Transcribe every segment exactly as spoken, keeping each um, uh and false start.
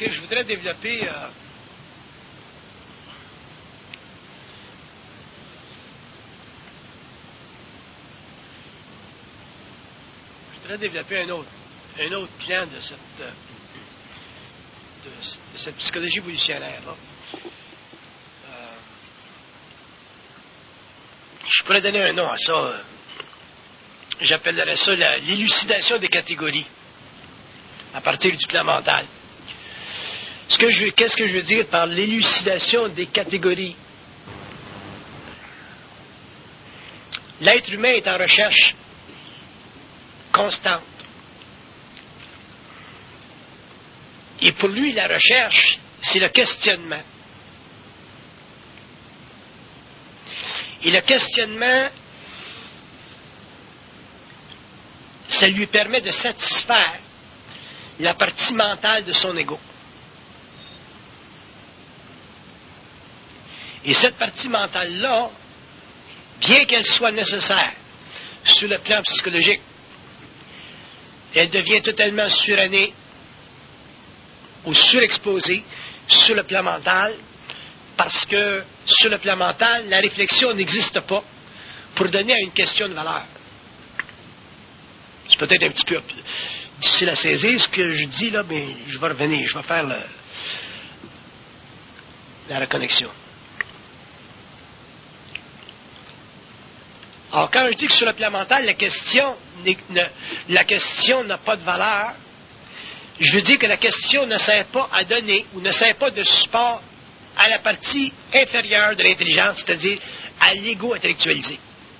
écoutez, je voudrais développer... Euh, je voudrais développer un autre, un autre plan de cette, euh, de, de cette psychologie évolutionnaire-là. Euh, je pourrais donner un nom à ça. Euh, j'appellerais ça la, l'élucidation des catégories à partir du plan mental. Ce que je, qu'est-ce que je veux dire par l'élucidation des catégories? L'être humain est en recherche constante. Et pour lui, la recherche, c'est le questionnement. Et le questionnement, ça lui permet de satisfaire la partie mentale de son ego. Et cette partie mentale-là, bien qu'elle soit nécessaire sur le plan psychologique, elle devient totalement surannée ou surexposée sur le plan mental, parce que sur le plan mental, la réflexion n'existe pas pour donner à une question de valeur. C'est peut-être un petit peu difficile à saisir ce que je dis là, mais je vais revenir, je vais faire le, la reconnexion. Alors, quand je dis que sur le plan mental, la question, ne, la question n'a pas de valeur, je veux dire que la question ne sert pas à donner ou ne sert pas de support à la partie inférieure de l'intelligence, c'est-à-dire à l'ego intellectualisé.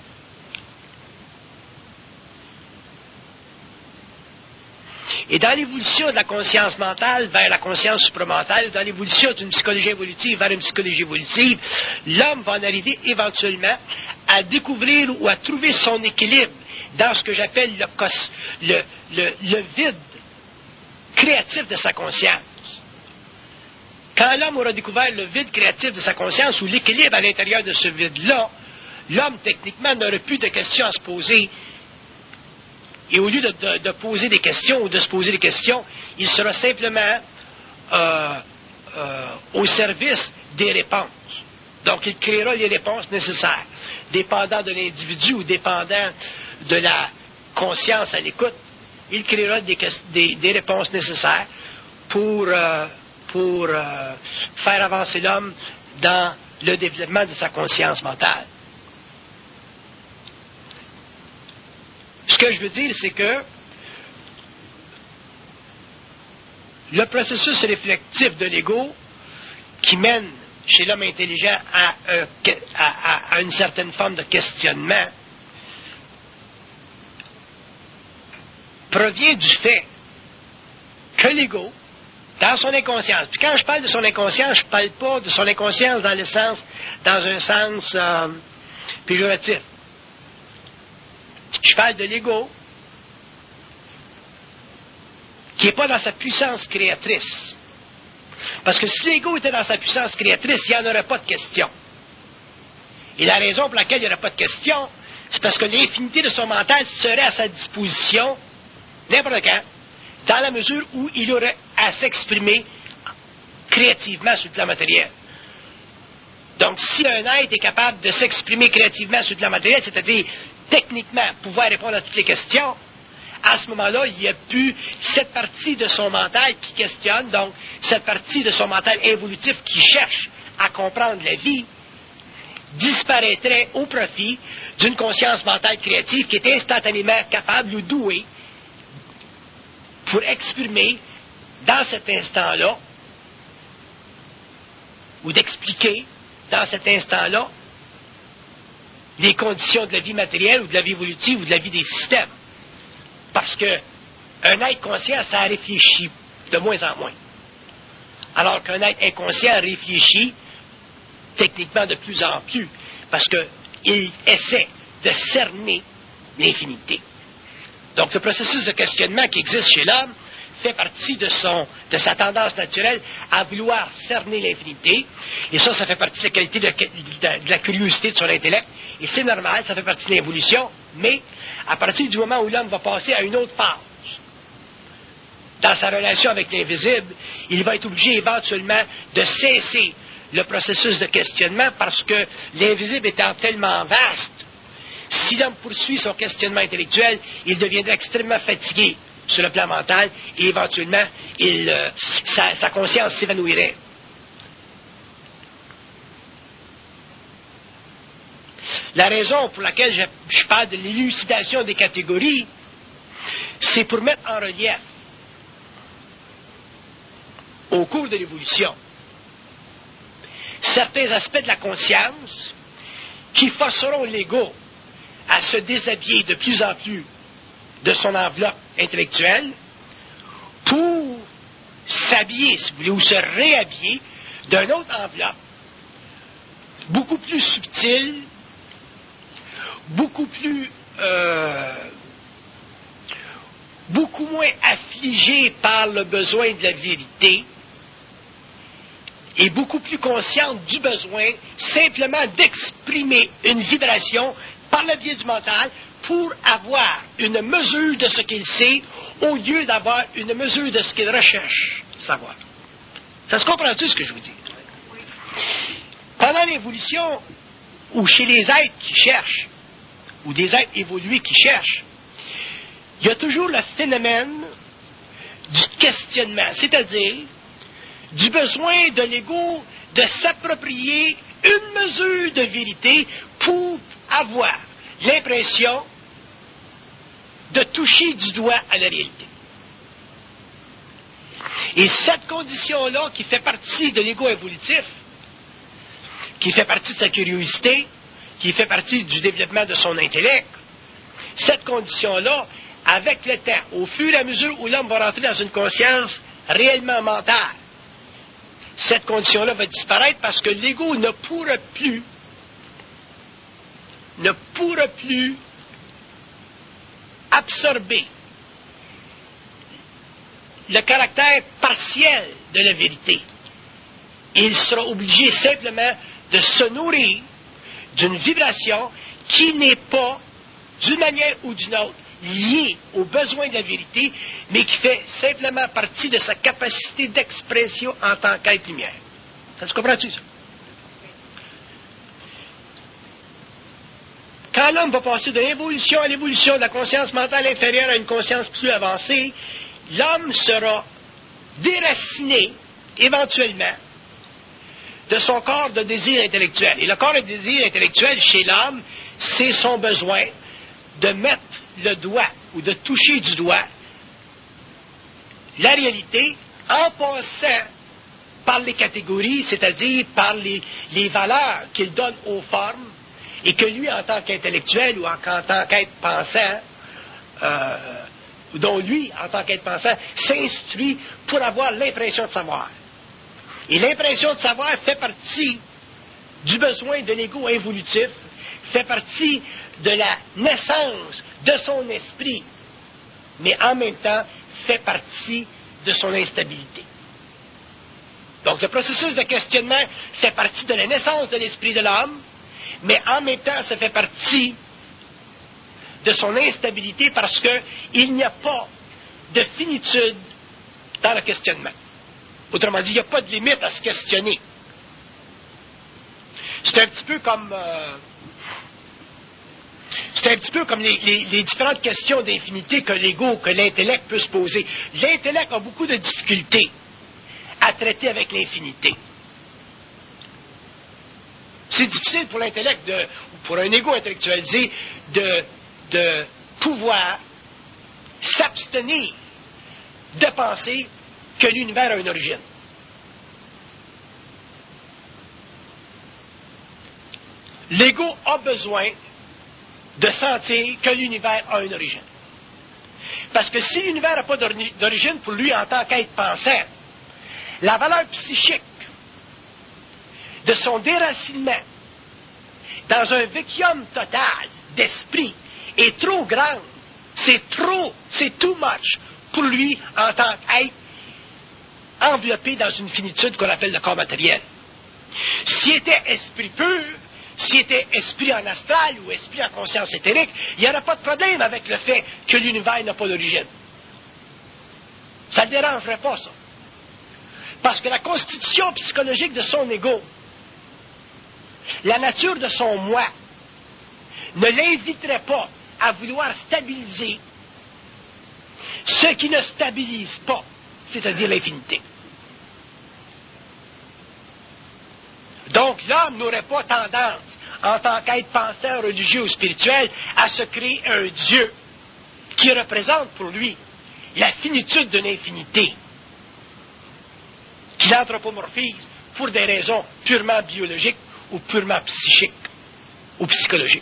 Et dans l'évolution de la conscience mentale vers la conscience supramentale, dans l'évolution d'une psychologie évolutive vers une psychologie évolutive, l'homme va en arriver éventuellement à découvrir ou à trouver son équilibre dans ce que j'appelle le, cos, le, le, le vide créatif de sa conscience. Quand l'homme aura découvert le vide créatif de sa conscience ou l'équilibre à l'intérieur de ce vide-là, l'homme, techniquement, n'aura plus de questions à se poser. Et au lieu de, de, de poser des questions ou de se poser des questions, il sera simplement euh, euh, au service des réponses. Donc, il créera les réponses nécessaires, dépendant de l'individu ou dépendant de la conscience à l'écoute. Il créera des, des, des réponses nécessaires pour, euh, pour euh, faire avancer l'homme dans le développement de sa conscience mentale. Ce que je veux dire, c'est que le processus réflectif de l'ego qui mène chez l'homme intelligent à, un, à, à une certaine forme de questionnement provient du fait que l'ego, dans son inconscience, puis quand je parle de son inconscience, je ne parle pas de son inconscience dans le sens, dans un sens euh, péjoratif. Je parle de l'ego qui n'est pas dans sa puissance créatrice. Parce que si l'ego était dans sa puissance créatrice, il n'y en aurait pas de question. Et la raison pour laquelle il n'y aurait pas de question, c'est parce que l'infinité de son mental serait à sa disposition n'importe quand, dans la mesure où il aurait à s'exprimer créativement sur le plan matériel. Donc, si un être est capable de s'exprimer créativement sur le plan matériel, c'est-à-dire techniquement pouvoir répondre à toutes les questions, à ce moment-là, il n'y a plus cette partie de son mental qui questionne, donc cette partie de son mental évolutif qui cherche à comprendre la vie, disparaîtrait au profit d'une conscience mentale créative qui est instantanément capable ou douée pour exprimer dans cet instant-là, ou d'expliquer dans cet instant-là les conditions de la vie matérielle ou de la vie évolutive ou de la vie des systèmes. Parce que un être conscient, ça réfléchit de moins en moins. Alors qu'un être inconscient réfléchit techniquement de plus en plus, parce qu'il essaie de cerner l'infinité. Donc le processus de questionnement qui existe chez l'homme fait partie de, son, de sa tendance naturelle à vouloir cerner l'infinité, et ça, ça fait partie de la qualité de, de, de la curiosité de son intellect, et c'est normal, ça fait partie de l'évolution, mais à partir du moment où l'homme va passer à une autre phase, dans sa relation avec l'invisible, il va être obligé éventuellement de cesser le processus de questionnement parce que l'invisible étant tellement vaste, si l'homme poursuit son questionnement intellectuel, il deviendrait extrêmement fatigué sur le plan mental et éventuellement, il, euh, sa, sa conscience s'évanouirait. La raison pour laquelle je, je parle de l'élucidation des catégories, c'est pour mettre en relief, au cours de l'évolution, certains aspects de la conscience qui forceront l'ego à se déshabiller de plus en plus de son enveloppe intellectuelle pour s'habiller, si vous voulez, ou se réhabiller d'une autre enveloppe beaucoup plus subtile, beaucoup plus euh, beaucoup moins affligée par le besoin de la vérité et beaucoup plus consciente du besoin simplement d'exprimer une vibration par le biais du mental pour avoir une mesure de ce qu'il sait au lieu d'avoir une mesure de ce qu'il recherche savoir. Ça se comprend-tu ce que je vous dis? Pendant l'évolution, ou chez les êtres qui cherchent, ou des êtres évolués qui cherchent, il y a toujours le phénomène du questionnement, c'est-à-dire du besoin de l'ego de s'approprier une mesure de vérité pour avoir l'impression de toucher du doigt à la réalité. Et cette condition-là, qui fait partie de l'ego évolutif, qui fait partie de sa curiosité, qui fait partie du développement de son intellect, cette condition-là, avec le temps, au fur et à mesure où l'homme va rentrer dans une conscience réellement mentale, cette condition-là va disparaître parce que l'ego ne pourra plus, ne pourra plus absorber le caractère partiel de la vérité. Il sera obligé simplement de se nourrir d'une vibration qui n'est pas, d'une manière ou d'une autre, liée aux besoins de la vérité, mais qui fait simplement partie de sa capacité d'expression en tant qu'être lumière. Ça se comprend-tu, ça? Quand l'homme va passer de l'évolution à l'évolution de la conscience mentale inférieure à une conscience plus avancée, l'homme sera déraciné, éventuellement, de son corps de désir intellectuel. Et le corps de désir intellectuel chez l'homme, c'est son besoin de mettre le doigt ou de toucher du doigt la réalité en passant par les catégories, c'est-à-dire par les, les valeurs qu'il donne aux formes et que lui, en tant qu'intellectuel ou en, en tant qu'être pensant, euh, dont lui, en tant qu'être pensant, s'instruit pour avoir l'impression de savoir. Et l'impression de savoir fait partie du besoin de l'ego involutif, fait partie de la naissance de son esprit, mais en même temps fait partie de son instabilité. Donc le processus de questionnement fait partie de la naissance de l'esprit de l'homme, mais en même temps ça fait partie de son instabilité parce qu'il n'y a pas de finitude dans le questionnement. Autrement dit, il n'y a pas de limite à se questionner. C'est un petit peu comme... Euh, c'est un petit peu comme les, les, les différentes questions d'infinité que l'ego, que l'intellect peut se poser. L'intellect a beaucoup de difficultés à traiter avec l'infinité. C'est difficile pour l'intellect, de, ou pour un ego intellectualisé, de, de pouvoir s'abstenir de penser que l'univers a une origine. L'ego a besoin de sentir que l'univers a une origine. Parce que si l'univers n'a pas d'origine pour lui en tant qu'être pensant, la valeur psychique de son déracinement dans un vacuum total d'esprit est trop grande. C'est trop, c'est too much pour lui en tant qu'être enveloppé dans une finitude qu'on appelle le corps matériel. S'il était esprit pur, s'il était esprit en astral ou esprit en conscience éthérique, il n'y aurait pas de problème avec le fait que l'univers n'a pas d'origine. Ça ne le dérangerait pas, ça. Parce que la constitution psychologique de son ego, la nature de son moi, ne l'inviterait pas à vouloir stabiliser ce qui ne stabilise pas, c'est-à-dire l'infinité. Donc l'homme n'aurait pas tendance, en tant qu'être penseur religieux ou spirituel, à se créer un Dieu qui représente pour lui la finitude de l'infinité, qu'il anthropomorphise pour des raisons purement biologiques ou purement psychiques ou psychologiques.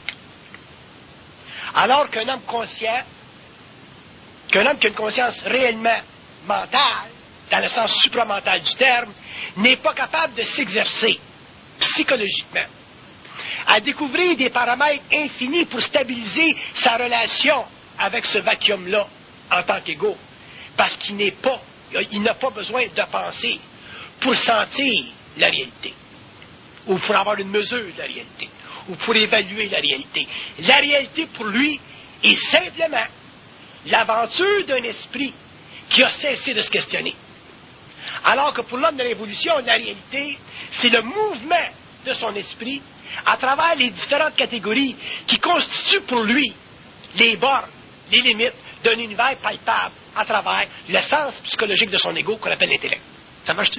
Alors qu'un homme conscient, qu'un homme qui a une conscience réellement mentale, dans le sens supramental du terme, n'est pas capable de s'exercer psychologiquement à découvrir des paramètres infinis pour stabiliser sa relation avec ce vacuum-là en tant qu'ego, parce qu'il n'est pas, il n'a pas besoin de penser pour sentir la réalité, ou pour avoir une mesure de la réalité, ou pour évaluer la réalité. La réalité pour lui est simplement l'aventure d'un esprit qui a cessé de se questionner. Alors que pour l'homme de l'évolution, la réalité, c'est le mouvement de son esprit à travers les différentes catégories qui constituent pour lui les bornes, les limites d'un univers palpable à travers le sens psychologique de son ego qu'on appelle l'intellect. Ça marche-tu?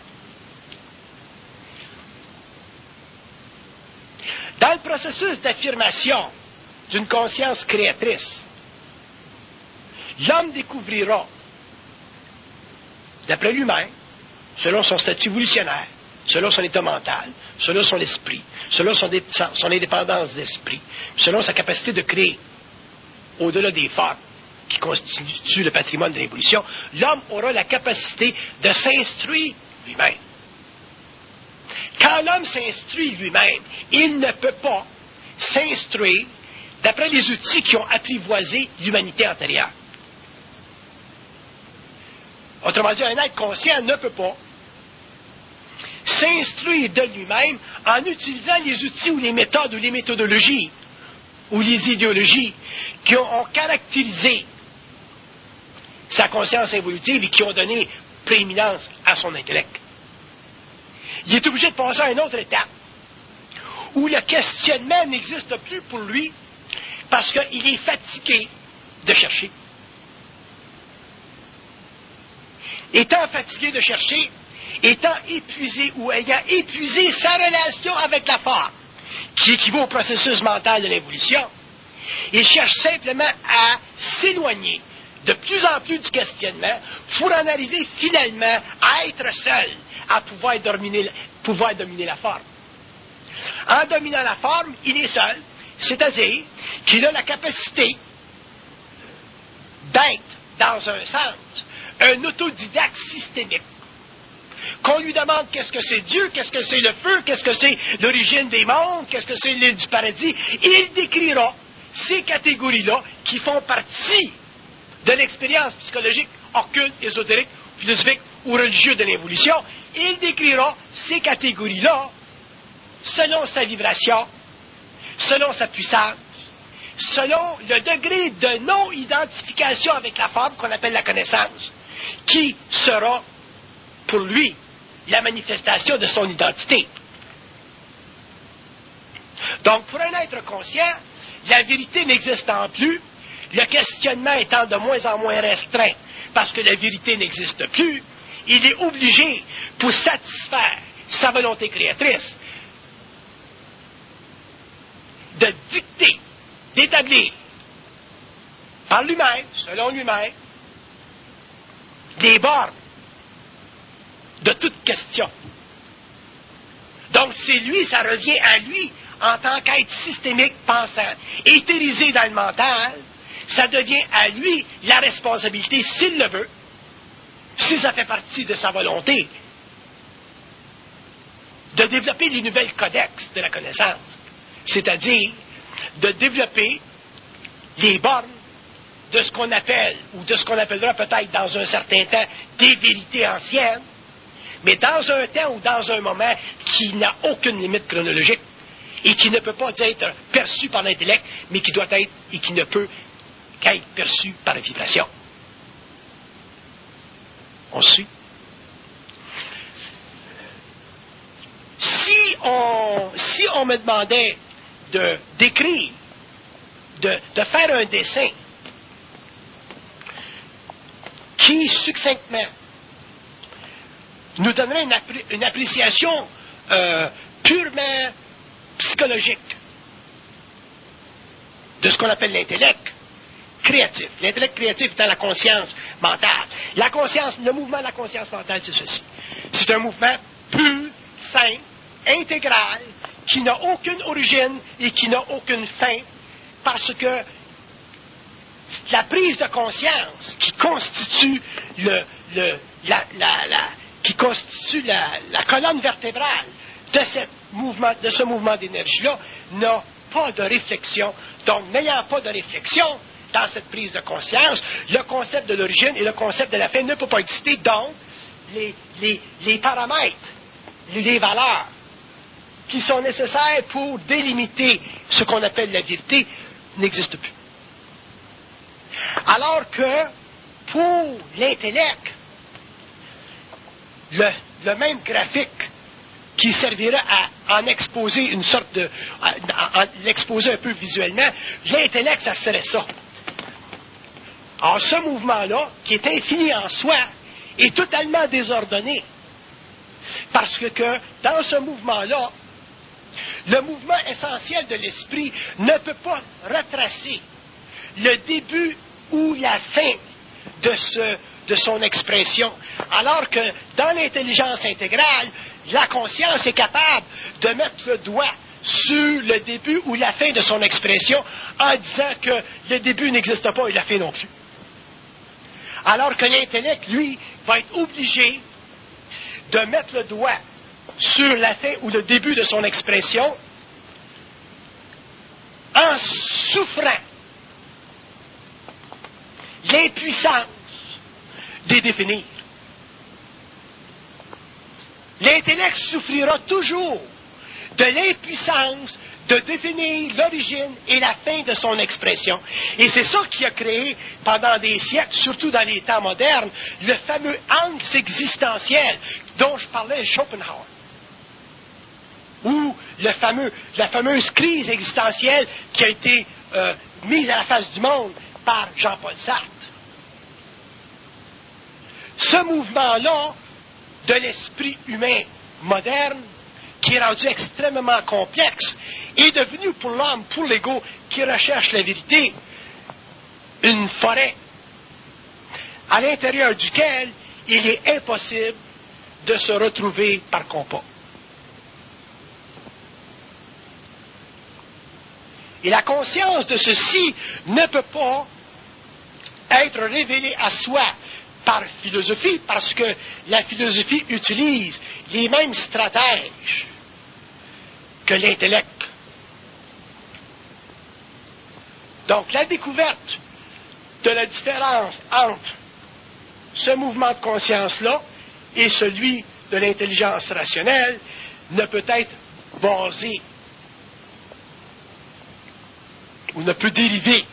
Dans le processus d'affirmation d'une conscience créatrice, l'homme découvrira, d'après lui-même, selon son statut évolutionnaire, selon son état mental, selon son esprit, selon son, dé- son indépendance d'esprit, selon sa capacité de créer au-delà des formes qui constituent le patrimoine de l'évolution, l'homme aura la capacité de s'instruire lui-même. Quand l'homme s'instruit lui-même, il ne peut pas s'instruire d'après les outils qui ont apprivoisé l'humanité antérieure. Autrement dit, un être conscient ne peut pas s'instruire de lui-même en utilisant les outils ou les méthodes ou les méthodologies ou les idéologies qui ont, ont caractérisé sa conscience évolutive et qui ont donné prééminence à son intellect. Il est obligé de passer à une autre étape où le questionnement n'existe plus pour lui parce qu'il est fatigué de chercher. Étant fatigué de chercher, étant épuisé ou ayant épuisé sa relation avec la forme, qui équivaut au processus mental de l'évolution, il cherche simplement à s'éloigner de plus en plus du questionnement pour en arriver finalement à être seul, à pouvoir dominer, pouvoir dominer la forme. En dominant la forme, il est seul, c'est-à-dire qu'il a la capacité d'être, dans un sens, un autodidacte systémique. Qu'on lui demande qu'est-ce que c'est Dieu, qu'est-ce que c'est le feu, qu'est-ce que c'est l'origine des mondes, qu'est-ce que c'est l'île du paradis, il décrira ces catégories-là qui font partie de l'expérience psychologique, occulte, ésotérique, philosophique ou religieuse de l'évolution. Il décrira ces catégories-là selon sa vibration, selon sa puissance, selon le degré de non-identification avec la forme qu'on appelle la connaissance, qui sera pour lui la manifestation de son identité. Donc, pour un être conscient, la vérité n'existant plus, le questionnement étant de moins en moins restreint, parce que la vérité n'existe plus, il est obligé, pour satisfaire sa volonté créatrice, de dicter, d'établir, par lui-même, selon lui-même, les bornes de toute question. Donc, c'est lui, ça revient à lui, en tant qu'être systémique, pensant, éthérisé dans le mental, ça devient à lui la responsabilité, s'il le veut, si ça fait partie de sa volonté, de développer les nouvelles codex de la connaissance, c'est-à-dire de développer les bornes de ce qu'on appelle, ou de ce qu'on appellera peut-être dans un certain temps, des vérités anciennes, mais dans un temps ou dans un moment qui n'a aucune limite chronologique et qui ne peut pas être perçu par l'intellect, mais qui doit être et qui ne peut qu'être perçu par la vibration. On suit. Si on, si on me demandait de d'écrire, de, de faire un dessin qui, succinctement, nous donnerait une, appré- une appréciation euh, purement psychologique de ce qu'on appelle l'intellect créatif. L'intellect créatif est dans la conscience mentale. La conscience, le mouvement de la conscience mentale, c'est ceci. C'est un mouvement pur, simple, intégral, qui n'a aucune origine et qui n'a aucune fin, parce que la prise de conscience qui constitue le, le, la, la, la, qui constitue la, la colonne vertébrale de, cette mouvement, de ce mouvement d'énergie-là n'a pas de réflexion. Donc, n'ayant pas de réflexion dans cette prise de conscience, le concept de l'origine et le concept de la fin ne peut pas exister. Donc, les, les, les paramètres, les valeurs qui sont nécessaires pour délimiter ce qu'on appelle la vérité n'existent plus. Alors que, pour l'intellect, le, le même graphique qui servira à en exposer une sorte de... à, à, à l'exposer un peu visuellement, l'intellect, ça serait ça. Alors, ce mouvement-là, qui est infini en soi, est totalement désordonné. Parce que, que dans ce mouvement-là, le mouvement essentiel de l'esprit ne peut pas retracer le début ou la fin de, ce, de son expression. Alors que dans l'intelligence intégrale, la conscience est capable de mettre le doigt sur le début ou la fin de son expression en disant que le début n'existe pas et la fin non plus. Alors que l'intellect, lui, va être obligé de mettre le doigt sur la fin ou le début de son expression en souffrant l'impuissance de définir. L'intellect souffrira toujours de l'impuissance de définir l'origine et la fin de son expression. Et c'est ça qui a créé, pendant des siècles, surtout dans les temps modernes, le fameux angst existentiel dont je parlais Schopenhauer. Ou le fameux, la fameuse crise existentielle qui a été euh, mise à la face du monde par Jean-Paul Sartre. Ce mouvement-là de l'esprit humain moderne, qui est rendu extrêmement complexe, est devenu pour l'homme, pour l'ego, qui recherche la vérité, une forêt à l'intérieur duquel il est impossible de se retrouver par compas. Et la conscience de ceci ne peut pas être révélée à soi par philosophie, parce que la philosophie utilise les mêmes stratèges que l'intellect. Donc, la découverte de la différence entre ce mouvement de conscience-là et celui de l'intelligence rationnelle ne peut être basée ou ne peut dériver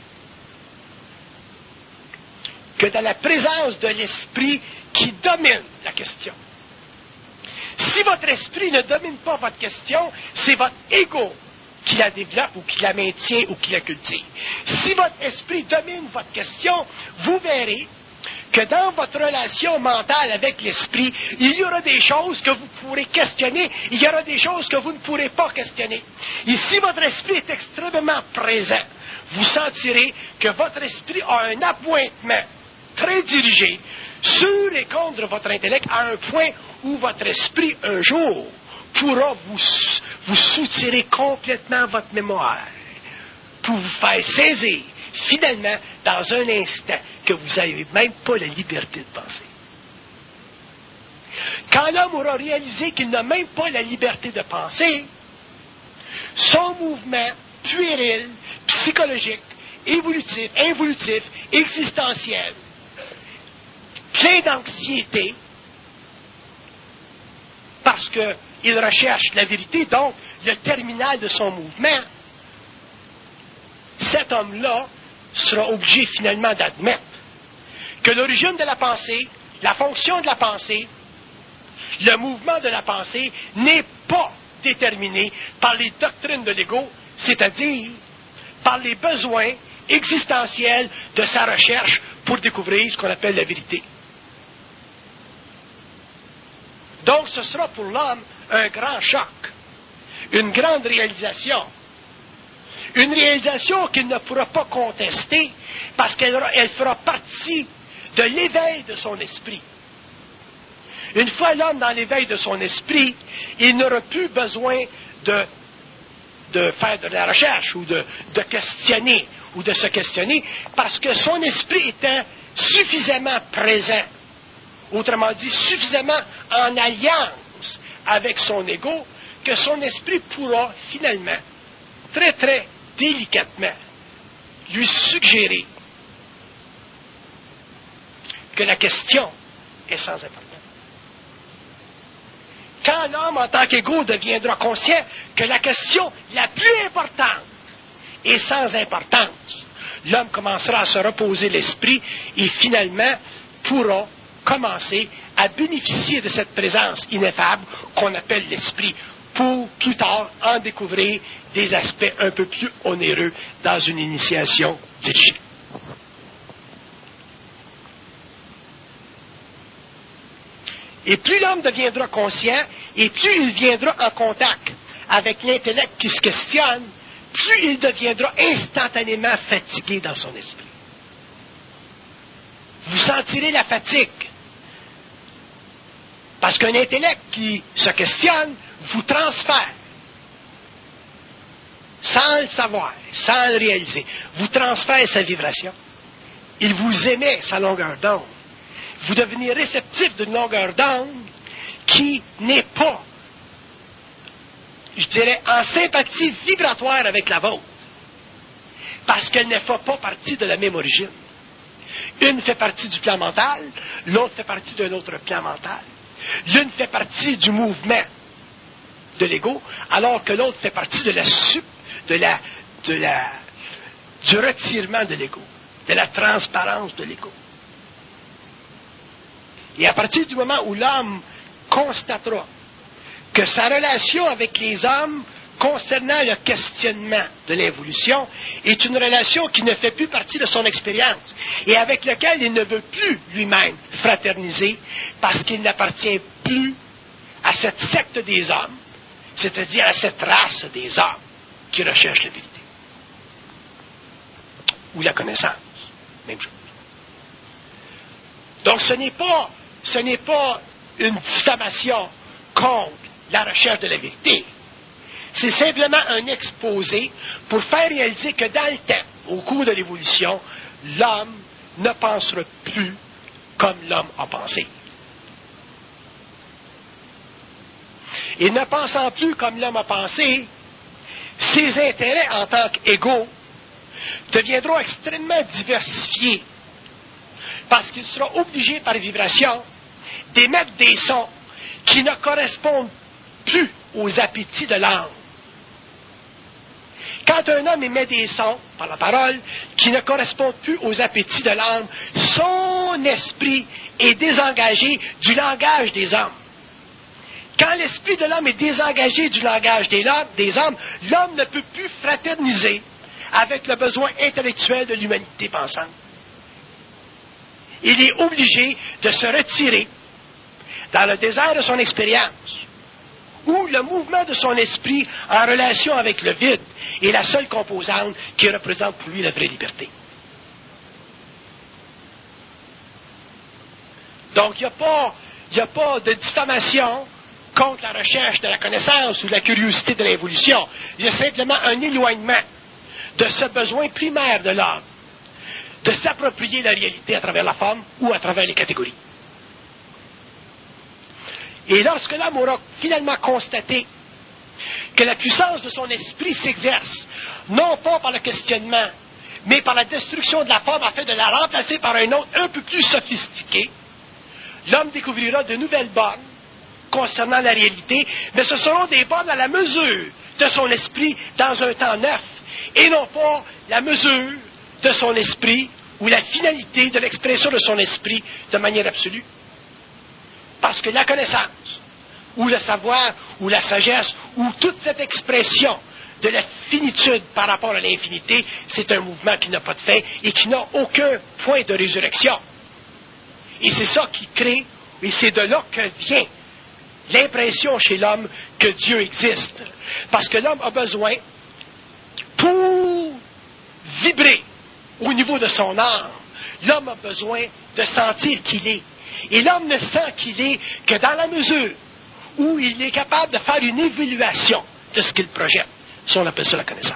que dans la présence de l'esprit qui domine la question. Si votre esprit ne domine pas votre question, c'est votre ego qui la développe ou qui la maintient ou qui la cultive. Si votre esprit domine votre question, vous verrez que dans votre relation mentale avec l'esprit, il y aura des choses que vous pourrez questionner, il y aura des choses que vous ne pourrez pas questionner. Et si votre esprit est extrêmement présent, vous sentirez que votre esprit a un appointement très dirigé sur et contre votre intellect à un point où votre esprit, un jour, pourra vous, vous soutirer complètement votre mémoire pour vous faire saisir, finalement, dans un instant, que vous n'avez même pas la liberté de penser. Quand l'homme aura réalisé qu'il n'a même pas la liberté de penser, son mouvement puéril, psychologique, évolutif, involutif, existentiel, plein d'anxiété, parce qu'il recherche la vérité, donc le terminal de son mouvement, cet homme-là sera obligé finalement d'admettre que l'origine de la pensée, la fonction de la pensée, le mouvement de la pensée n'est pas déterminé par les doctrines de l'ego, c'est-à-dire par les besoins existentiels de sa recherche pour découvrir ce qu'on appelle la vérité. Donc ce sera pour l'homme un grand choc, une grande réalisation, une réalisation qu'il ne pourra pas contester parce qu'elle elle fera partie de l'éveil de son esprit. Une fois l'homme dans l'éveil de son esprit, il n'aura plus besoin de, de faire de la recherche ou de, de questionner ou de se questionner parce que son esprit étant suffisamment présent, autrement dit suffisamment en alliance avec son ego, que son esprit pourra finalement, très très délicatement, lui suggérer que la question est sans importance. Quand l'homme, en tant qu'égo, deviendra conscient que la question la plus importante est sans importance, l'homme commencera à se reposer l'esprit et finalement pourra commencer à bénéficier de cette présence ineffable qu'on appelle l'esprit, pour plus tard en découvrir des aspects un peu plus onéreux dans une initiation dirigée. Et plus l'homme deviendra conscient, et plus il viendra en contact avec l'intellect qui se questionne, plus il deviendra instantanément fatigué dans son esprit. Vous sentirez la fatigue. Parce qu'un intellect qui se questionne vous transfère, sans le savoir, sans le réaliser, vous transfère sa vibration. Il vous émet sa longueur d'onde. Vous devenez réceptif d'une longueur d'onde qui n'est pas, je dirais, en sympathie vibratoire avec la vôtre. Parce qu'elle ne fait pas partie de la même origine. Une fait partie du plan mental, l'autre fait partie d'un autre plan mental. L'une fait partie du mouvement de l'ego, alors que l'autre fait partie de la sup, de la, de la, du retirement de l'ego, de la transparence de l'ego. Et à partir du moment où l'homme constatera que sa relation avec les hommes concernant le questionnement de l'évolution est une relation qui ne fait plus partie de son expérience et avec laquelle il ne veut plus lui-même fraterniser parce qu'il n'appartient plus à cette secte des hommes, c'est-à-dire à cette race des hommes qui recherchent la vérité. Ou la connaissance, même chose. Donc ce n'est pas, ce n'est pas une diffamation contre la recherche de la vérité. C'est simplement un exposé pour faire réaliser que dans le temps, au cours de l'évolution, l'homme ne pensera plus comme l'homme a pensé. Et ne pensant plus comme l'homme a pensé, ses intérêts en tant qu'égaux deviendront extrêmement diversifiés parce qu'il sera obligé par vibration d'émettre des sons qui ne correspondent plus aux appétits de l'âme. Quand un homme émet des sons, par la parole, qui ne correspondent plus aux appétits de l'âme, son esprit est désengagé du langage des hommes. Quand l'esprit de l'homme est désengagé du langage des, des hommes, l'homme ne peut plus fraterniser avec le besoin intellectuel de l'humanité pensante. Il est obligé de se retirer dans le désert de son expérience, où le mouvement de son esprit en relation avec le vide est la seule composante qui représente pour lui la vraie liberté. Donc, il n'y a pas, il n'y a pas de diffamation contre la recherche de la connaissance ou de la curiosité de l'évolution. Il y a simplement un éloignement de ce besoin primaire de l'homme de s'approprier la réalité à travers la forme ou à travers les catégories. Et lorsque l'homme aura finalement constaté que la puissance de son esprit s'exerce, non pas par le questionnement, mais par la destruction de la forme afin de la remplacer par un autre un peu plus sophistiqué, l'homme découvrira de nouvelles bornes concernant la réalité, mais ce seront des bornes à la mesure de son esprit dans un temps neuf, et non pas la mesure de son esprit ou la finalité de l'expression de son esprit de manière absolue. Parce que la connaissance, ou le savoir, ou la sagesse, ou toute cette expression de la finitude par rapport à l'infinité, c'est un mouvement qui n'a pas de fin et qui n'a aucun point de résurrection. Et c'est ça qui crée, et c'est de là que vient l'impression chez l'homme que Dieu existe. Parce que l'homme a besoin, pour vibrer au niveau de son âme, l'homme a besoin de sentir qu'il est. Et l'homme ne sent qu'il est que dans la mesure où il est capable de faire une évaluation de ce qu'il projette. Ça, on appelle ça la connaissance.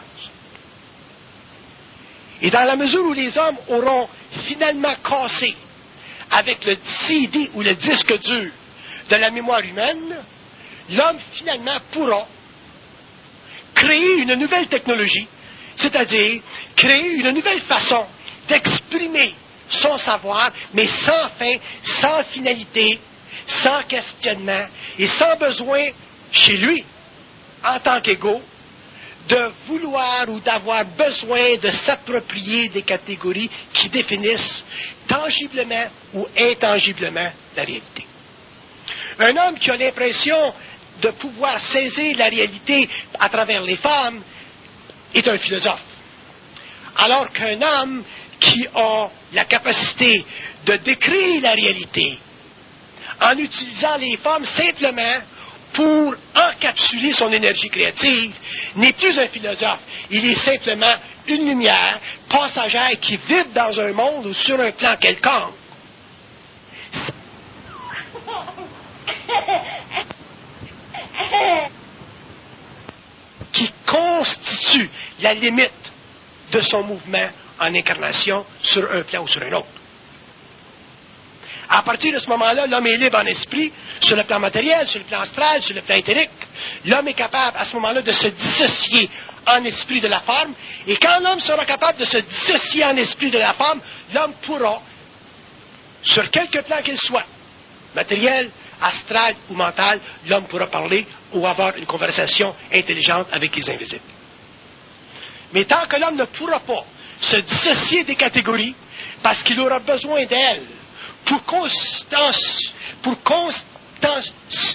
Et dans la mesure où les hommes auront finalement cassé avec le C D ou le disque dur de la mémoire humaine, l'homme finalement pourra créer une nouvelle technologie, c'est-à-dire créer une nouvelle façon d'exprimer son savoir, mais sans fin, sans finalité, sans questionnement et sans besoin chez lui, en tant qu'égo, de vouloir ou d'avoir besoin de s'approprier des catégories qui définissent tangiblement ou intangiblement la réalité. Un homme qui a l'impression de pouvoir saisir la réalité à travers les femmes est un philosophe. Alors qu'un homme qui a la capacité de décrire la réalité en utilisant les femmes simplement pour encapsuler son énergie créative, n'est plus un philosophe. Il est simplement une lumière passagère qui vibre dans un monde ou sur un plan quelconque. Qui constitue la limite de son mouvement en incarnation sur un plan ou sur un autre. À partir de ce moment-là, l'homme est libre en esprit, sur le plan matériel, sur le plan astral, sur le plan éthérique. L'homme est capable, à ce moment-là, de se dissocier en esprit de la forme. Et quand l'homme sera capable de se dissocier en esprit de la forme, l'homme pourra, sur quelque plan qu'il soit, matériel, astral ou mental, l'homme pourra parler ou avoir une conversation intelligente avec les invisibles. Mais tant que l'homme ne pourra pas se dissocier des catégories, parce qu'il aura besoin d'elles, pour constance, pour constance,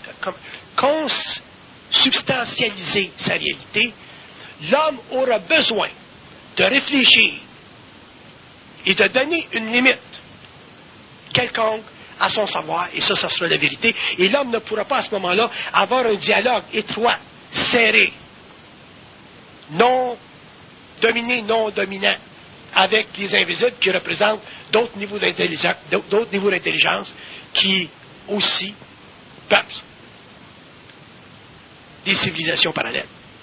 consubstantialiser sa réalité, l'homme aura besoin de réfléchir et de donner une limite quelconque à son savoir, et ça, ça sera la vérité. Et l'homme ne pourra pas à ce moment-là avoir un dialogue étroit, serré, non dominé, non dominant, avec les invisibles qui représentent d'autres niveaux d'intelligence, d'autres niveaux d'intelligence qui aussi peuplent des civilisations parallèles.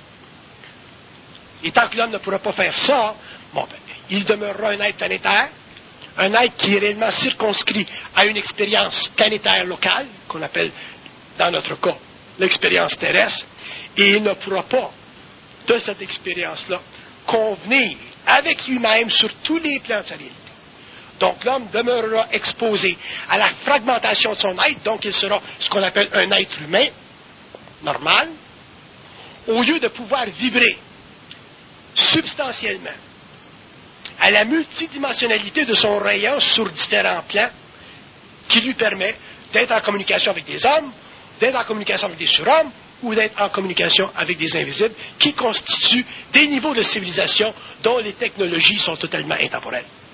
Et tant que l'homme ne pourra pas faire ça, bon, ben, il demeurera un être planétaire, un être qui est réellement circonscrit à une expérience planétaire locale, qu'on appelle, dans notre cas, l'expérience terrestre, et il ne pourra pas, de cette expérience-là, convenir avec lui-même sur tous les plans de sa réalité. Donc l'homme demeurera exposé à la fragmentation de son être, donc il sera ce qu'on appelle un être humain, normal, au lieu de pouvoir vibrer substantiellement à la multidimensionnalité de son rayon sur différents plans, qui lui permet d'être en communication avec des hommes, d'être en communication avec des surhommes, ou d'être en communication avec des invisibles, qui constituent des niveaux de civilisation dont les technologies sont totalement intemporelles.